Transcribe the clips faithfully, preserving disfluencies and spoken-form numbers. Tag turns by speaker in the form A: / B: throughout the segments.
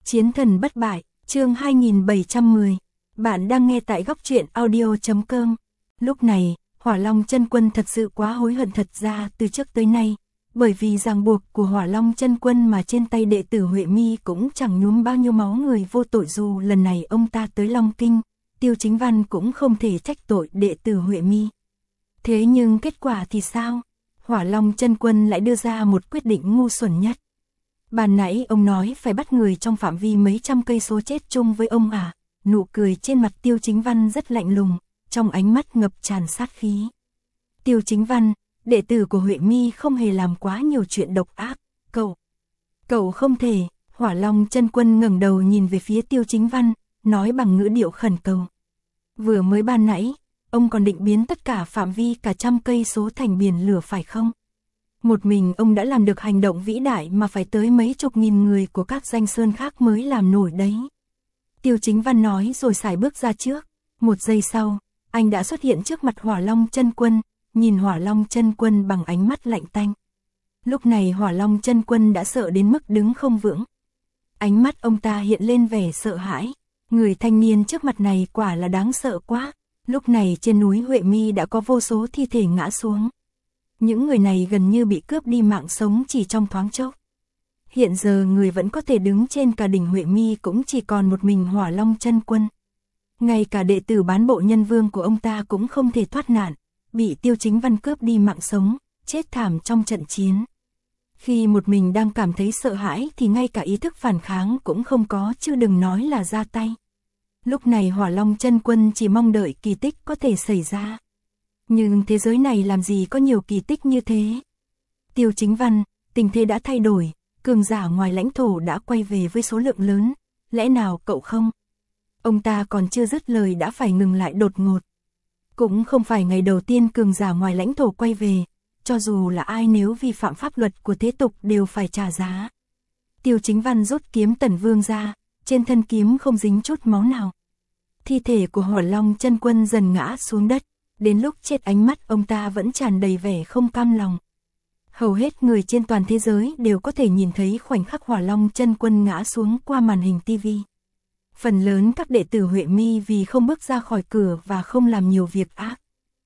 A: Chiến thần bất bại, chương hai nghìn bảy trăm mười. Bạn đang nghe tại góc truyện audio chấm com. Lúc này, Hỏa Long Chân Quân thật sự quá hối hận thật ra từ trước tới nay, bởi vì ràng buộc của Hỏa Long Chân Quân mà trên tay đệ tử Huệ Mi cũng chẳng nhuốm bao nhiêu máu người vô tội, dù lần này ông ta tới Long Kinh, Tiêu Chính Văn cũng không thể trách tội đệ tử Huệ Mi. Thế nhưng kết quả thì sao? Hỏa Long Chân Quân lại đưa ra một quyết định ngu xuẩn nhất. Ban nãy ông nói phải bắt người trong phạm vi mấy trăm cây số chết chung với ông à? Nụ cười trên mặt Tiêu Chính Văn rất lạnh lùng, trong ánh mắt ngập tràn sát khí. Tiêu Chính Văn, đệ tử của Huệ Mi không hề làm quá nhiều chuyện độc ác, cậu. Cậu không thể. Hỏa Long Chân Quân ngẩng đầu nhìn về phía Tiêu Chính Văn, nói bằng ngữ điệu khẩn cầu. Vừa mới ban nãy, ông còn định biến tất cả phạm vi cả trăm cây số thành biển lửa phải không? Một mình ông đã làm được hành động vĩ đại mà phải tới mấy chục nghìn người của các danh sơn khác mới làm nổi đấy. Tiêu Chính Văn nói rồi sải bước ra trước. Một giây sau, anh đã xuất hiện trước mặt Hỏa Long Chân Quân, nhìn Hỏa Long Chân Quân bằng ánh mắt lạnh tanh. Lúc này Hỏa Long Chân Quân đã sợ đến mức đứng không vững. Ánh mắt ông ta hiện lên vẻ sợ hãi. Người thanh niên trước mặt này quả là đáng sợ quá. Lúc này trên núi Huệ Mi đã có vô số thi thể ngã xuống. Những người này gần như bị cướp đi mạng sống chỉ trong thoáng chốc. Hiện giờ người vẫn có thể đứng trên cả đỉnh Huệ Mi cũng chỉ còn một mình Hỏa Long Chân Quân. Ngay cả đệ tử bán bộ nhân vương của ông ta cũng không thể thoát nạn, bị Tiêu Chính Văn cướp đi mạng sống, chết thảm trong trận chiến. Khi một mình đang cảm thấy sợ hãi thì ngay cả ý thức phản kháng cũng không có, chứ đừng nói là ra tay. Lúc này Hỏa Long Chân Quân chỉ mong đợi kỳ tích có thể xảy ra. Nhưng thế giới này làm gì có nhiều kỳ tích như thế. Tiêu Chính Văn, tình thế đã thay đổi, cường giả ngoài lãnh thổ đã quay về với số lượng lớn, lẽ nào cậu không? Ông ta còn chưa dứt lời đã phải ngừng lại đột ngột. Cũng không phải ngày đầu tiên cường giả ngoài lãnh thổ quay về, cho dù là ai nếu vi phạm pháp luật của thế tục đều phải trả giá. Tiêu Chính Văn rút kiếm Tần Vương ra, trên thân kiếm không dính chút máu nào. Thi thể của Hỏa Long Chân Quân dần ngã xuống đất, đến lúc chết ánh mắt ông ta vẫn tràn đầy vẻ không cam lòng. Hầu hết người trên toàn thế giới đều có thể nhìn thấy khoảnh khắc Hỏa Long Chân Quân ngã xuống qua màn hình tivi. Phần lớn các đệ tử Huệ Mi vì không bước ra khỏi cửa và không làm nhiều việc ác,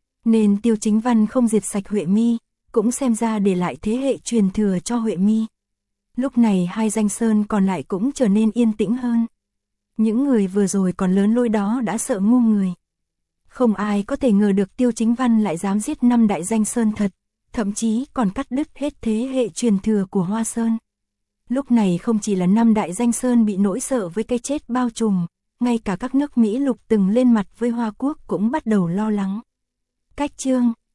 A: nên Tiêu Chính Văn không diệt sạch Huệ Mi, cũng xem ra để lại thế hệ truyền thừa cho Huệ Mi. Lúc này hai danh sơn còn lại cũng trở nên yên tĩnh hơn. Những người vừa rồi còn lớn lối đó đã sợ ngu người. Không ai có thể ngờ được Tiêu Chính Văn lại dám giết năm đại danh sơn thật, thậm chí còn cắt đứt hết thế hệ truyền thừa của Hoa Sơn. Lúc này không chỉ là năm đại danh sơn bị nỗi sợ với cái chết bao trùm, ngay cả các nước Mỹ lục từng lên mặt với Hoa Quốc cũng bắt đầu lo lắng. Cách chương